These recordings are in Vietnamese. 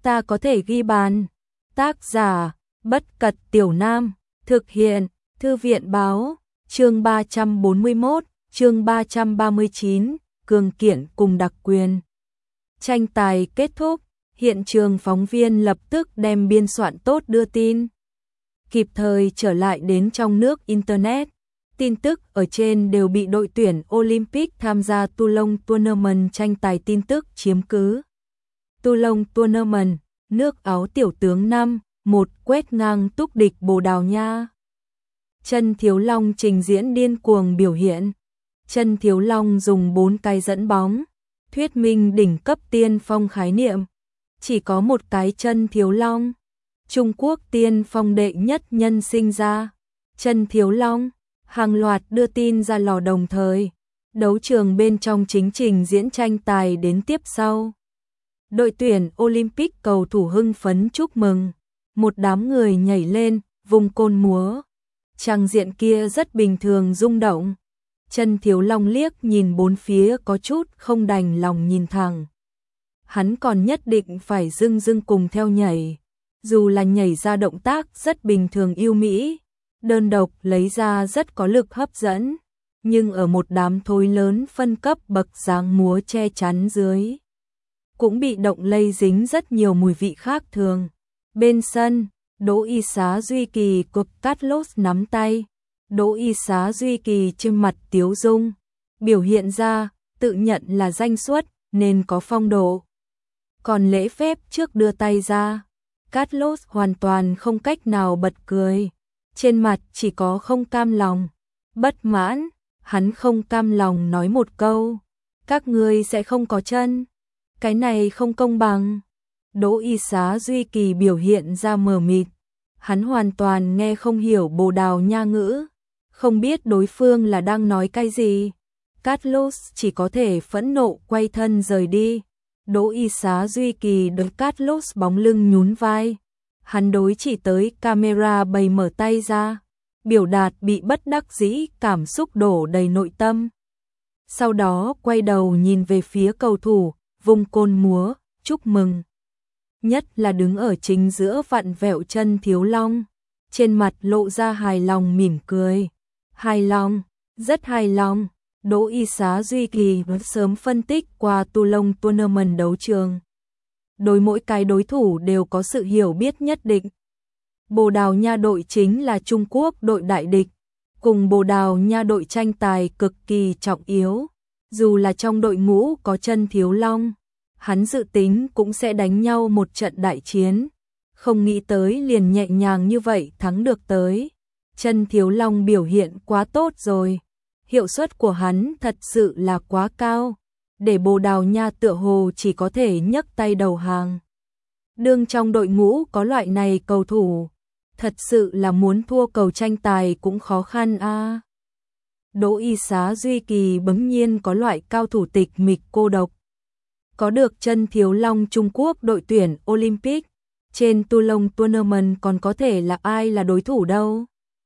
ta có thể ghi bàn. Tác giả, Bất Cật Tiểu Nam, thực hiện, Thư viện báo, chương 341, chương 339, cường kiện cùng đặc quyền. Tranh tài kết thúc, hiện trường phóng viên lập tức đem biên soạn tốt đưa tin. Kịp thời trở lại đến trong nước Internet, tin tức ở trên đều bị đội tuyển Olympic tham gia Toulon Tournament tranh tài tin tức chiếm cứ. Toulon Tournament, nước Áo tiểu tướng 5-1 quét ngang túc địch Bồ Đào Nha. Trần Thiếu Long trình diễn điên cuồng biểu hiện. Trần Thiếu Long dùng 4 cái dẫn bóng, thuyết minh đỉnh cấp tiên phong khái niệm. Chỉ có một cái Trần Thiếu Long. Trung Quốc tiên phong đệ nhất nhân sinh ra. Trần Thiếu Long, hàng loạt đưa tin ra lò đồng thời. Đấu trường bên trong chính trình diễn tranh tài đến tiếp sau. Đội tuyển Olympic cầu thủ hưng phấn chúc mừng. Một đám người nhảy lên, vùng côn múa. Trang diện kia rất bình thường rung động. Trần Thiếu Long liếc nhìn bốn phía có chút không đành lòng nhìn thẳng. Hắn còn nhất định phải dưng cùng theo nhảy. Dù là nhảy ra động tác rất bình thường yêu mỹ, đơn độc lấy ra rất có lực hấp dẫn, nhưng ở một đám thối lớn phân cấp bậc dáng múa che chắn dưới, cũng bị động lây dính rất nhiều mùi vị khác thường. Bên sân, Đỗ Y Xá Duy Kỳ cùng Carlos nắm tay, Đỗ Y Xá Duy Kỳ trên mặt tiếu dung, biểu hiện ra, tự nhận là danh xuất, nên có phong độ. Còn lễ phép trước đưa tay ra, Carlos hoàn toàn không cách nào bật cười, trên mặt chỉ có không cam lòng, bất mãn, hắn không cam lòng nói một câu, các ngươi sẽ không có chân, cái này không công bằng. Đỗ Y Xá Duy Kỳ biểu hiện ra mờ mịt, hắn hoàn toàn nghe không hiểu Bồ Đào Nha ngữ, không biết đối phương là đang nói cái gì. Carlos chỉ có thể phẫn nộ quay thân rời đi. Đỗ Y Xá Duy Kỳ đối Carlos bóng lưng nhún vai. Hắn đối chỉ tới camera bày mở tay ra, biểu đạt bị bất đắc dĩ, cảm xúc đổ đầy nội tâm. Sau đó quay đầu nhìn về phía cầu thủ, vùng côn múa, chúc mừng. Nhất là đứng ở chính giữa vặn vẹo Trần Thiếu Long, trên mặt lộ ra hài lòng mỉm cười. Hài lòng, rất hài lòng. Đỗ Y Xá Duy Kỳ sớm phân tích qua Toulon Tournament đấu trường. Đối mỗi cái đối thủ đều có sự hiểu biết nhất định. Bồ Đào Nha đội chính là Trung Quốc đội đại địch, cùng Bồ Đào Nha đội tranh tài cực kỳ trọng yếu. Dù là trong đội ngũ có Trần Thiếu Long, hắn dự tính cũng sẽ đánh nhau một trận đại chiến. Không nghĩ tới liền nhẹ nhàng như vậy thắng được tới. Trần Thiếu Long biểu hiện quá tốt rồi. Hiệu suất của hắn thật sự là quá cao, để Bồ Đào Nha tựa hồ chỉ có thể nhấc tay đầu hàng. Đương trong đội ngũ có loại này cầu thủ, thật sự là muốn thua cầu tranh tài cũng khó khăn a. Đỗ Y Xá Duy Kỳ bỗng nhiên có loại cao thủ tịch mịch cô độc. Có được Trần Thiếu Long Trung Quốc đội tuyển Olympic, trên Toulon Tournament còn có thể là ai là đối thủ đâu.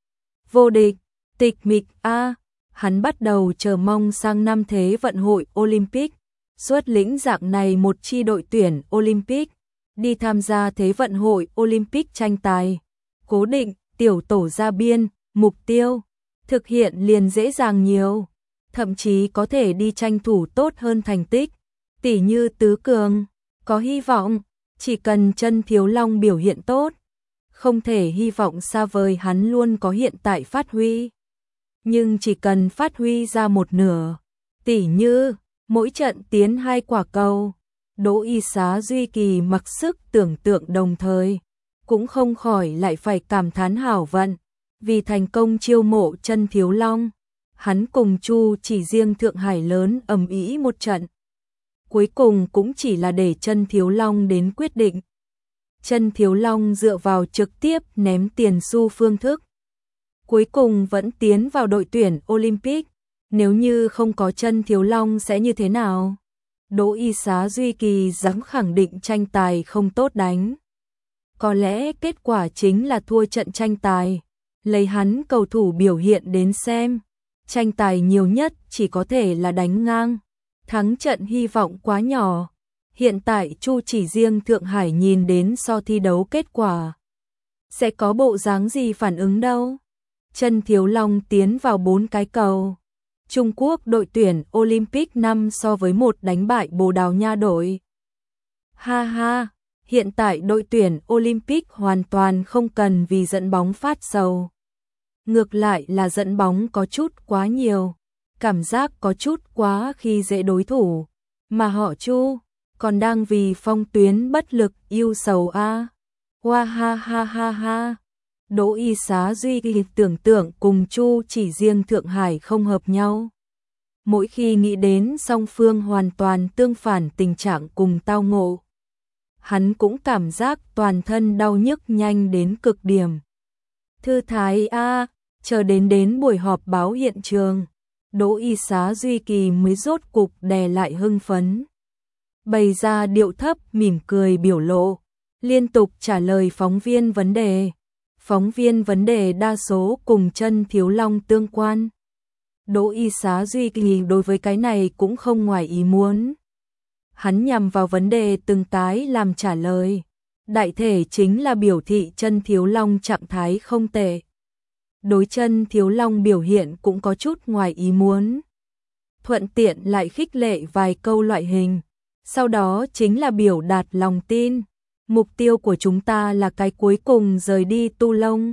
Vô địch, tịch mịch a. Hắn bắt đầu chờ mong sang năm Thế vận hội Olympic, xuất lĩnh dạng này một chi đội tuyển Olympic, đi tham gia Thế vận hội Olympic tranh tài. Cố định, tiểu tổ ra biên, mục tiêu, thực hiện liền dễ dàng nhiều, thậm chí có thể đi tranh thủ tốt hơn thành tích, tỉ như tứ cường, có hy vọng, chỉ cần Trần Thiếu Long biểu hiện tốt, không thể hy vọng xa vời hắn luôn có hiện tại phát huy. Nhưng chỉ cần phát huy ra một nửa, tỉ như mỗi trận tiến 2 quả cầu, Đỗ Y Xá Duy Kỳ mặc sức tưởng tượng đồng thời, cũng không khỏi lại phải cảm thán hảo vận, vì thành công chiêu mộ Trần Thiếu Long, hắn cùng Chu chỉ riêng Thượng Hải lớn ầm ĩ một trận. Cuối cùng cũng chỉ là để Trần Thiếu Long đến quyết định. Trần Thiếu Long dựa vào trực tiếp ném tiền xu phương thức, cuối cùng vẫn tiến vào đội tuyển Olympic. Nếu như không có Trần Thiếu Long sẽ như thế nào? Đỗ Y Xá Duy Kỳ dám khẳng định tranh tài không tốt đánh. Có lẽ kết quả chính là thua trận tranh tài. Lấy hắn cầu thủ biểu hiện đến xem, tranh tài nhiều nhất chỉ có thể là đánh ngang. Thắng trận hy vọng quá nhỏ. Hiện tại Chu chỉ riêng Thượng Hải nhìn đến so thi đấu kết quả, sẽ có bộ dáng gì phản ứng đâu. Chân Thiếu Long tiến vào 4 cái cầu. Trung Quốc đội tuyển Olympic 5 so với 1 đánh bại Bồ Đào Nha đội. Ha ha, hiện tại đội tuyển Olympic hoàn toàn không cần vì dẫn bóng phát sầu. Ngược lại là dẫn bóng có chút quá nhiều, cảm giác có chút quá khi dễ đối thủ, mà họ Chu còn đang vì phong tuyến bất lực yêu sầu a. Hoa ha ha ha ha. Đỗ Y Xá Duy tưởng tượng cùng Chu chỉ riêng Thượng Hải không hợp nhau. Mỗi khi nghĩ đến song phương hoàn toàn tương phản tình trạng cùng tao ngộ, hắn cũng cảm giác toàn thân đau nhức nhanh đến cực điểm. Thư thái a, chờ đến buổi họp báo hiện trường, Đỗ Y Xá Duy Kỳ mới rốt cục đè lại hưng phấn, bày ra điệu thấp mỉm cười biểu lộ, liên tục trả lời phóng viên vấn đề. Phóng viên vấn đề đa số cùng Chân Thiếu Long tương quan. Đỗ Y Xá Duy Kỳ đối với cái này cũng không ngoài ý muốn. Hắn nhằm vào vấn đề từng tái làm trả lời. Đại thể chính là biểu thị Chân Thiếu Long trạng thái không tệ. Đối Chân Thiếu Long biểu hiện cũng có chút ngoài ý muốn. Thuận tiện lại khích lệ vài câu loại hình. Sau đó chính là biểu đạt lòng tin. Mục tiêu của chúng ta là cái cuối cùng rời đi Tu Lông.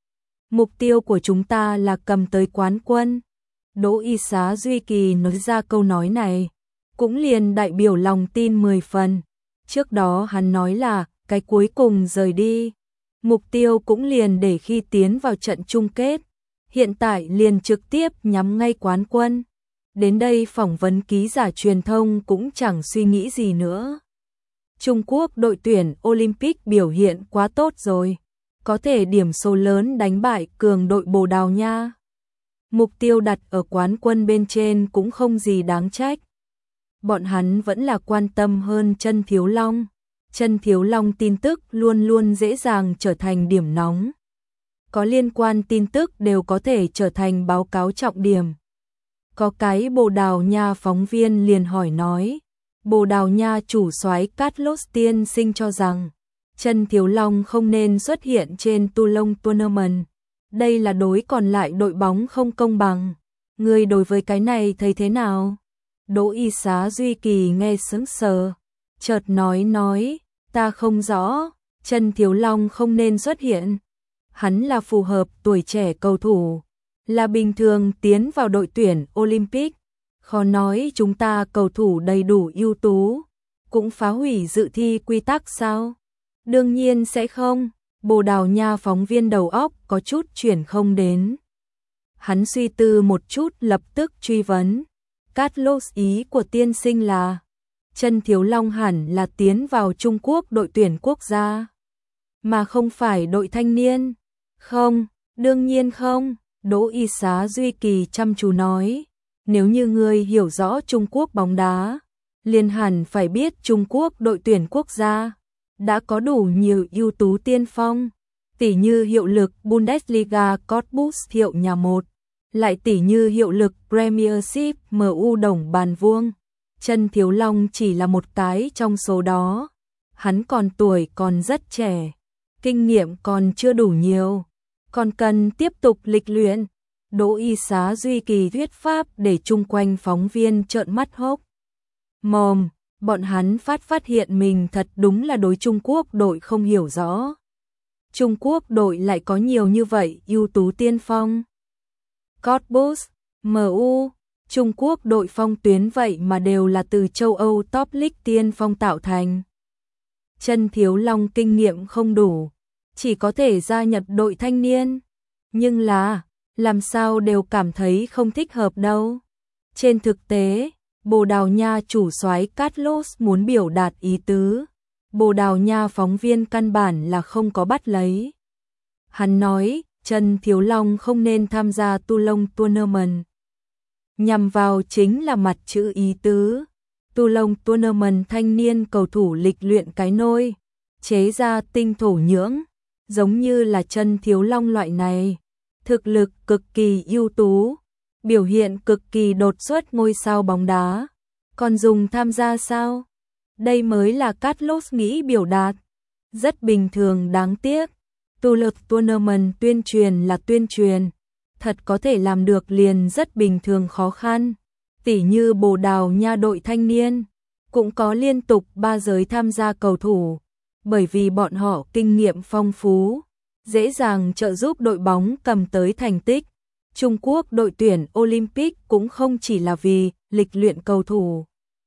Mục tiêu của chúng ta là cầm tới quán quân. Đỗ Y Xá Duy Kỳ nói ra câu nói này, cũng liền đại biểu lòng tin 10 phần. Trước đó hắn nói là cái cuối cùng rời đi. Mục tiêu cũng liền để khi tiến vào trận chung kết. Hiện tại liền trực tiếp nhắm ngay quán quân. Đến đây phỏng vấn ký giả truyền thông cũng chẳng suy nghĩ gì nữa. Trung Quốc đội tuyển Olympic biểu hiện quá tốt rồi, có thể điểm số lớn đánh bại cường đội Bồ Đào Nha. Mục tiêu đặt ở quán quân bên trên cũng không gì đáng trách. Bọn hắn vẫn là quan tâm hơn Chân Thiếu Long. Chân Thiếu Long tin tức luôn luôn dễ dàng trở thành điểm nóng. Có liên quan tin tức đều có thể trở thành báo cáo trọng điểm. Có cái Bồ Đào Nha phóng viên liền hỏi nói, Bồ Đào Nha chủ soái Carlos tiên sinh cho rằng Chân Thiếu Long không nên xuất hiện trên Toulon Tournament. Đây là đối còn lại đội bóng không công bằng. Người đối với cái này thấy thế nào? Đỗ Y Xá Duy Kỳ nghe sững sờ, chợt nói, ta không rõ, Chân Thiếu Long không nên xuất hiện. Hắn là phù hợp tuổi trẻ cầu thủ, là bình thường tiến vào đội tuyển Olympic. Khó nói chúng ta cầu thủ đầy đủ ưu tú, cũng phá hủy dự thi quy tắc sao? Đương nhiên sẽ không. Bồ Đào Nha phóng viên đầu óc có chút chuyển không đến. Hắn suy tư một chút lập tức truy vấn. Carlos, ý của tiên sinh là Chân Thiếu Long hẳn là tiến vào Trung Quốc đội tuyển quốc gia, mà không phải đội thanh niên. Không, đương nhiên không. Đỗ Y Xá Duy Kỳ chăm chú nói. Nếu như ngươi hiểu rõ Trung Quốc bóng đá, liền hẳn phải biết Trung Quốc đội tuyển quốc gia đã có đủ nhiều ưu tú tiên phong, tỉ như hiệu lực Bundesliga Cottbus hiệu nhà một, lại tỉ như hiệu lực Premiership MU Đồng Bàn Vuông. Chân Thiếu Long chỉ là một cái trong số đó. Hắn còn tuổi còn rất trẻ, kinh nghiệm còn chưa đủ nhiều, còn cần tiếp tục lịch luyện. Đỗ Y Xá Duy Kỳ thuyết pháp để chung quanh phóng viên trợn mắt hốc mồm. Bọn hắn phát hiện mình thật đúng là đối Trung Quốc đội không hiểu rõ. Trung Quốc đội lại có nhiều như vậy ưu tú tiên phong. Cottbus, MU, Trung Quốc đội phong tuyến vậy mà đều là từ châu Âu top league tiên phong tạo thành. Chân Thiếu Long kinh nghiệm không đủ, chỉ có thể gia nhập đội thanh niên. Nhưng là, làm sao đều cảm thấy không thích hợp đâu. Trên thực tế, Bồ Đào Nha chủ soái Carlos muốn biểu đạt ý tứ, Bồ Đào Nha phóng viên căn bản là không có bắt lấy. Hắn nói, Chân Thiếu Long không nên tham gia Toulon Tournament. Nhằm vào chính là mặt chữ ý tứ. Toulon Tournament thanh niên cầu thủ lịch luyện cái nôi, chế ra tinh thổ nhưỡng, giống như là Chân Thiếu Long loại này, thực lực cực kỳ ưu tú, biểu hiện cực kỳ đột xuất ngôi sao bóng đá, còn dùng tham gia sao? Đây mới là Carlos nghĩ biểu đạt. Rất bình thường đáng tiếc. Tournament tuyên truyền là tuyên truyền. Thật có thể làm được liền rất bình thường khó khăn. Tỉ như Bồ Đào Nha đội thanh niên, cũng có liên tục 3 giới tham gia cầu thủ. Bởi vì bọn họ kinh nghiệm phong phú, dễ dàng trợ giúp đội bóng cầm tới thành tích. Trung Quốc đội tuyển Olympic cũng không chỉ là vì lịch luyện cầu thủ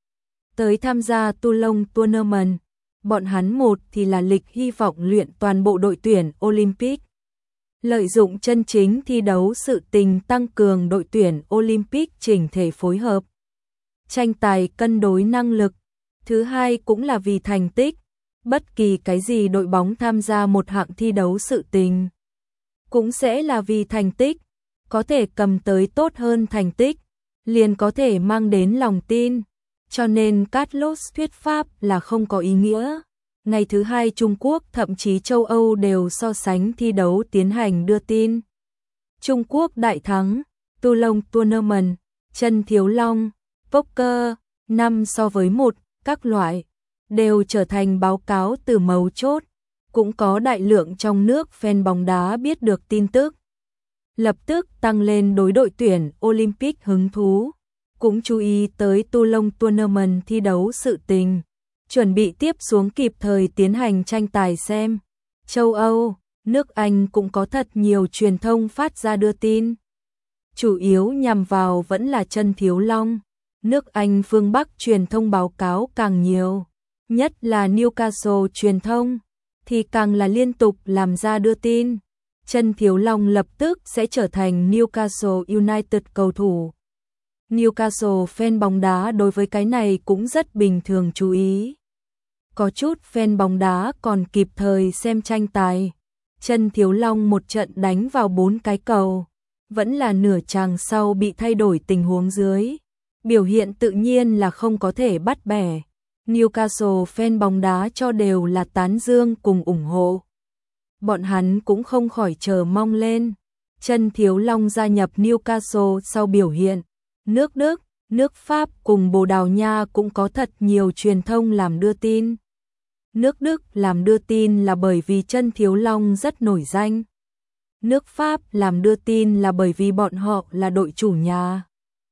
tới tham gia Tournament, bọn hắn một thì là lịch hy vọng luyện toàn bộ đội tuyển Olympic. Lợi dụng chân chính thi đấu sự tình tăng cường đội tuyển Olympic chỉnh thể phối hợp, tranh tài cân đối năng lực. Thứ hai cũng là vì thành tích, bất kỳ cái gì đội bóng tham gia một hạng thi đấu sự tình cũng sẽ là vì thành tích, có thể cầm tới tốt hơn thành tích, liền có thể mang đến lòng tin. Cho nên Carlos thuyết pháp là không có ý nghĩa. Ngày thứ hai Trung Quốc thậm chí châu Âu đều so sánh thi đấu tiến hành đưa tin. Trung Quốc đại thắng, Tournament, chân thiếu long, poker, 5 so với 1, các loại, đều trở thành báo cáo từ mấu chốt. Cũng có đại lượng trong nước fan bóng đá biết được tin tức, lập tức tăng lên đối đội tuyển Olympic hứng thú, cũng chú ý tới Tournament thi đấu sự tình, chuẩn bị tiếp xuống kịp thời tiến hành tranh tài xem. Châu Âu, nước Anh cũng có thật nhiều truyền thông phát ra đưa tin, chủ yếu nhằm vào vẫn là chân thiếu long. Nước Anh phương Bắc truyền thông báo cáo càng nhiều, nhất là Newcastle truyền thông thì càng là liên tục làm ra đưa tin. Chân thiếu long lập tức sẽ trở thành Newcastle United cầu thủ. Newcastle fan bóng đá đối với cái này cũng rất bình thường chú ý. Có chút fan bóng đá còn kịp thời xem tranh tài. Chân thiếu long một trận đánh vào 4 cái cầu, vẫn là nửa chàng sau bị thay đổi tình huống dưới. Biểu hiện tự nhiên là không có thể bắt bẻ. Newcastle fan bóng đá cho đều là tán dương cùng ủng hộ. Bọn hắn cũng không khỏi chờ mong lên. Chân thiếu long gia nhập Newcastle sau biểu hiện. Nước Đức, nước Pháp cùng Bồ Đào Nha cũng có thật nhiều truyền thông làm đưa tin. Nước Đức làm đưa tin là bởi vì chân thiếu long rất nổi danh. Nước Pháp làm đưa tin là bởi vì bọn họ là đội chủ nhà.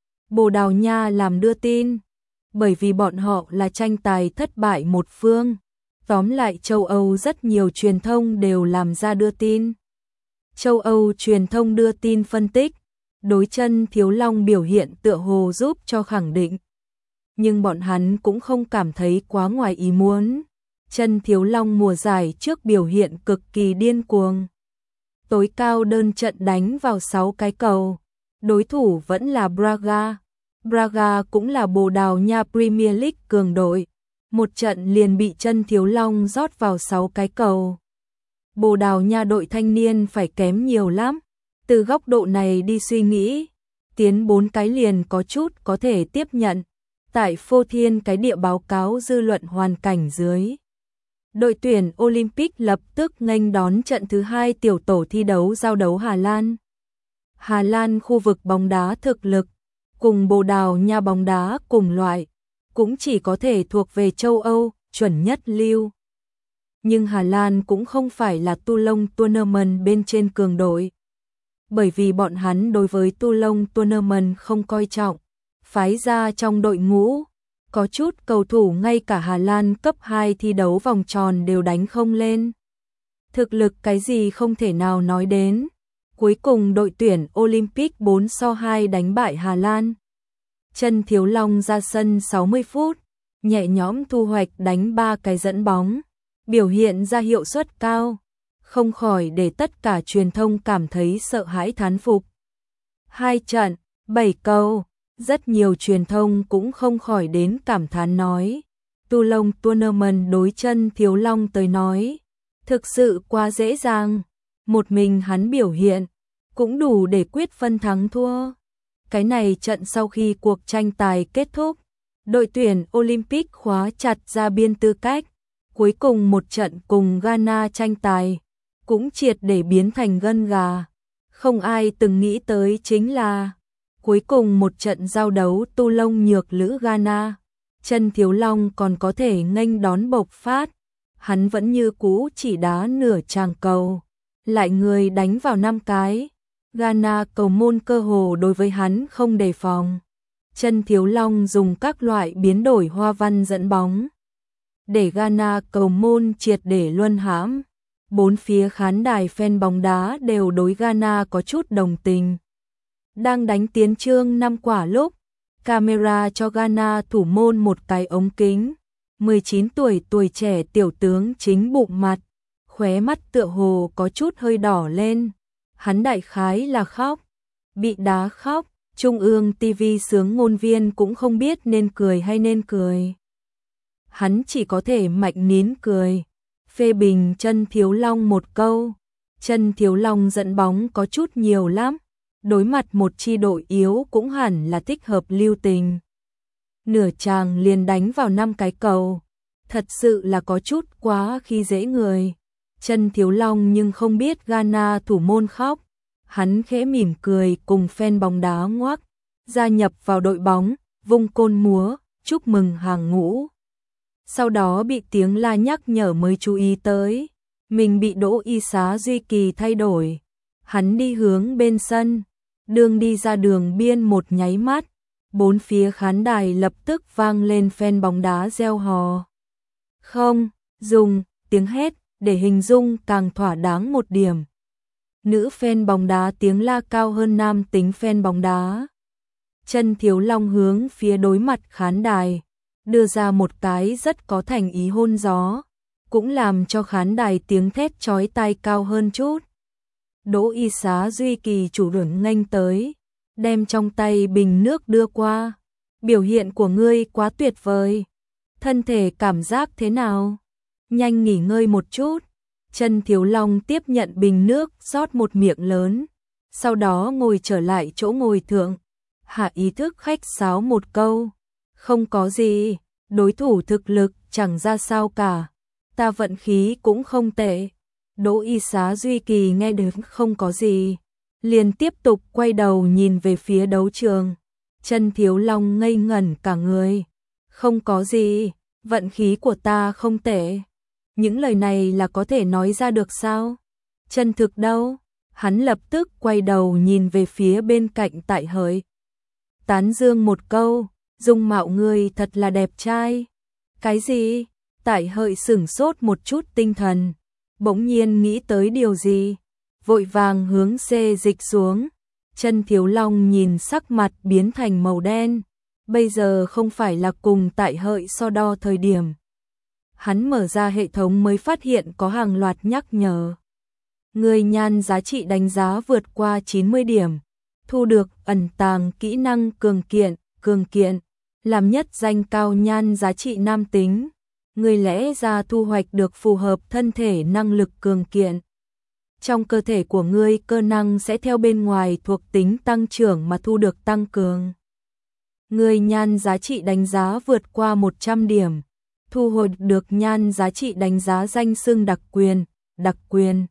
Bồ Đào Nha làm đưa tin bởi vì bọn họ là tranh tài thất bại một phương. Tóm lại châu Âu rất nhiều truyền thông đều làm ra đưa tin. Châu Âu truyền thông đưa tin phân tích, đối chân thiếu long biểu hiện tựa hồ giúp cho khẳng định. Nhưng bọn hắn cũng không cảm thấy quá ngoài ý muốn. Chân thiếu long mùa giải trước biểu hiện cực kỳ điên cuồng. Tối cao đơn trận đánh vào 6 cái cầu. Đối thủ vẫn là Braga. Braga cũng là Bồ Đào Nha Premier League cường đội. Một trận liền bị chân thiếu long rót vào 6 cái cầu. Bồ Đào Nha đội thanh niên phải kém nhiều lắm. Từ góc độ này đi suy nghĩ, tiến 4 cái liền có chút có thể tiếp nhận. Tại phô thiên cái địa báo cáo dư luận hoàn cảnh dưới, đội tuyển Olympic lập tức nghênh đón trận thứ 2 tiểu tổ thi đấu giao đấu Hà Lan. Hà Lan khu vực bóng đá thực lực, cùng Bồ Đào Nha bóng đá cùng loại, cũng chỉ có thể thuộc về châu Âu, chuẩn nhất lưu. Nhưng Hà Lan cũng không phải là Tournament bên trên cường đội. Bởi vì bọn hắn đối với Tournament không coi trọng, phái ra trong đội ngũ, có chút cầu thủ ngay cả Hà Lan cấp 2 thi đấu vòng tròn đều đánh không lên. Thực lực cái gì không thể nào nói đến. Cuối cùng đội tuyển Olympic 4-2 đánh bại Hà Lan. Chân thiếu long ra sân 60 phút, nhẹ nhõm thu hoạch đánh 3 cái dẫn bóng, biểu hiện ra hiệu suất cao, không khỏi để tất cả truyền thông cảm thấy sợ hãi thán phục. 2 trận, 7 cầu, rất nhiều truyền thông cũng không khỏi đến cảm thán nói. Tournament đối chân thiếu long tới nói, thực sự quá dễ dàng, một mình hắn biểu hiện, cũng đủ để quyết phân thắng thua. Cái này trận sau khi cuộc tranh tài kết thúc, đội tuyển Olympic khóa chặt ra biên tư cách, cuối cùng một trận cùng Ghana tranh tài, cũng triệt để biến thành gân gà. Không ai từng nghĩ tới chính là, cuối cùng một trận giao đấu tu lông nhược lữ Ghana, Chân Thiếu Long còn có thể nghênh đón bộc phát, hắn vẫn như cũ chỉ đá nửa tràng cầu, lại người đánh vào 5 cái. Ghana cầu môn cơ hồ đối với hắn không đề phòng. Chân Thiếu Long dùng các loại biến đổi hoa văn dẫn bóng, để Ghana cầu môn triệt để luân hãm. Bốn phía khán đài fan bóng đá đều đối Ghana có chút đồng tình. Đang đánh tiến chương 5 quả lúc, camera cho Ghana thủ môn một cái ống kính. 19 tuổi tuổi trẻ tiểu tướng chính bụng mặt, khóe mắt tựa hồ có chút hơi đỏ lên. Hắn đại khái là khóc, bị đá khóc. Trung ương TV sướng ngôn viên cũng không biết nên cười hay nên cười. Hắn chỉ có thể mạnh nín cười, phê bình Chân Thiếu Long một câu. Chân Thiếu Long dẫn bóng có chút nhiều lắm, đối mặt một chi đội yếu cũng hẳn là thích hợp lưu tình. Nửa chàng liền đánh vào 5 cái cầu, thật sự là có chút quá khi dễ người. Chân Thiếu Long nhưng không biết Ghana thủ môn khóc, hắn khẽ mỉm cười cùng fan bóng đá ngoác, gia nhập vào đội bóng, vung côn múa, chúc mừng hàng ngũ. Sau đó bị tiếng la nhắc nhở mới chú ý tới, mình bị Đỗ Y Xá Duy Kỳ thay đổi. Hắn đi hướng bên sân, đường đi ra đường biên một nháy mắt, bốn phía khán đài lập tức vang lên fan bóng đá reo hò. Không, dùng tiếng hét để hình dung càng thỏa đáng một điểm. Nữ fan bóng đá tiếng la cao hơn nam tính fan bóng đá. Chân Thiếu Long hướng phía đối mặt khán đài, đưa ra một cái rất có thành ý hôn gió, cũng làm cho khán đài tiếng thét chói tai cao hơn chút. Đỗ Y Xá Duy Kỳ chủ động nghênh tới, đem trong tay bình nước đưa qua. Biểu hiện của ngươi quá tuyệt vời. Thân thể cảm giác thế nào? Nhanh nghỉ ngơi một chút. Chân Thiếu Long tiếp nhận bình nước, rót một miệng lớn, sau đó ngồi trở lại chỗ ngồi thượng. Hạ ý thức khách sáo một câu, không có gì, đối thủ thực lực chẳng ra sao cả, ta vận khí cũng không tệ. Đỗ Y Xá Duy Kỳ nghe được không có gì, liền tiếp tục quay đầu nhìn về phía đấu trường. Chân Thiếu Long ngây ngẩn cả người, không có gì, vận khí của ta không tệ. Những lời này là có thể nói ra được sao? Chân thực đâu? Hắn lập tức quay đầu nhìn về phía bên cạnh Tại Hợi. Tán dương một câu, dung mạo ngươi thật là đẹp trai. Cái gì? Tại Hợi sửng sốt một chút tinh thần, bỗng nhiên nghĩ tới điều gì, vội vàng hướng xê dịch xuống. Chân Thiếu Long nhìn sắc mặt biến thành màu đen, bây giờ không phải là cùng Tại Hợi so đo thời điểm. Hắn mở ra hệ thống mới phát hiện có hàng loạt nhắc nhở. Người nhan giá trị đánh giá vượt qua 90 điểm, thu được ẩn tàng kỹ năng cường kiện, làm nhất danh cao nhan giá trị nam tính. Người lẽ ra thu hoạch được phù hợp thân thể năng lực cường kiện. Trong cơ thể của ngươi cơ năng sẽ theo bên ngoài thuộc tính tăng trưởng mà thu được tăng cường. Người nhan giá trị đánh giá vượt qua 100 điểm, thu hồi được nhan giá trị đánh giá danh xưng đặc quyền.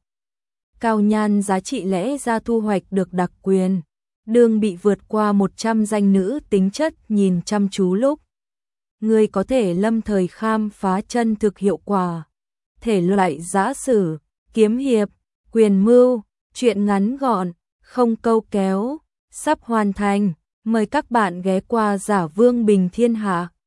Cao nhan giá trị lẽ ra thu hoạch được đặc quyền, đương bị vượt qua 100 danh nữ tính chất nhìn chăm chú lúc. Người có thể lâm thời khám phá chân thực hiệu quả. Thể loại giã sử, kiếm hiệp, quyền mưu, truyện ngắn gọn, không câu kéo, sắp hoàn thành. Mời các bạn ghé qua Giả Vương Bình Thiên Hạ.